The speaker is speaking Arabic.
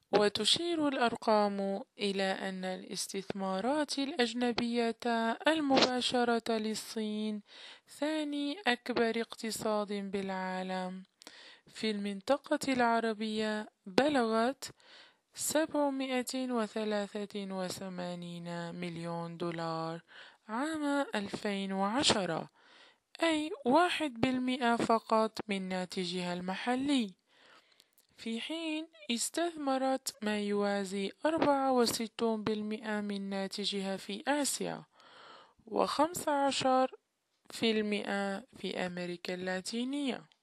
وتشير الأرقام إلى أن الاستثمارات الأجنبية المباشرة للصين ثاني أكبر اقتصاد بالعالم في المنطقة العربية، بلغت 783 مليون دولار عام 2010، أي 1% فقط من ناتجها المحلي، في حين استثمرت ما يوازي 64% من ناتجها في آسيا، و15% في أمريكا اللاتينية.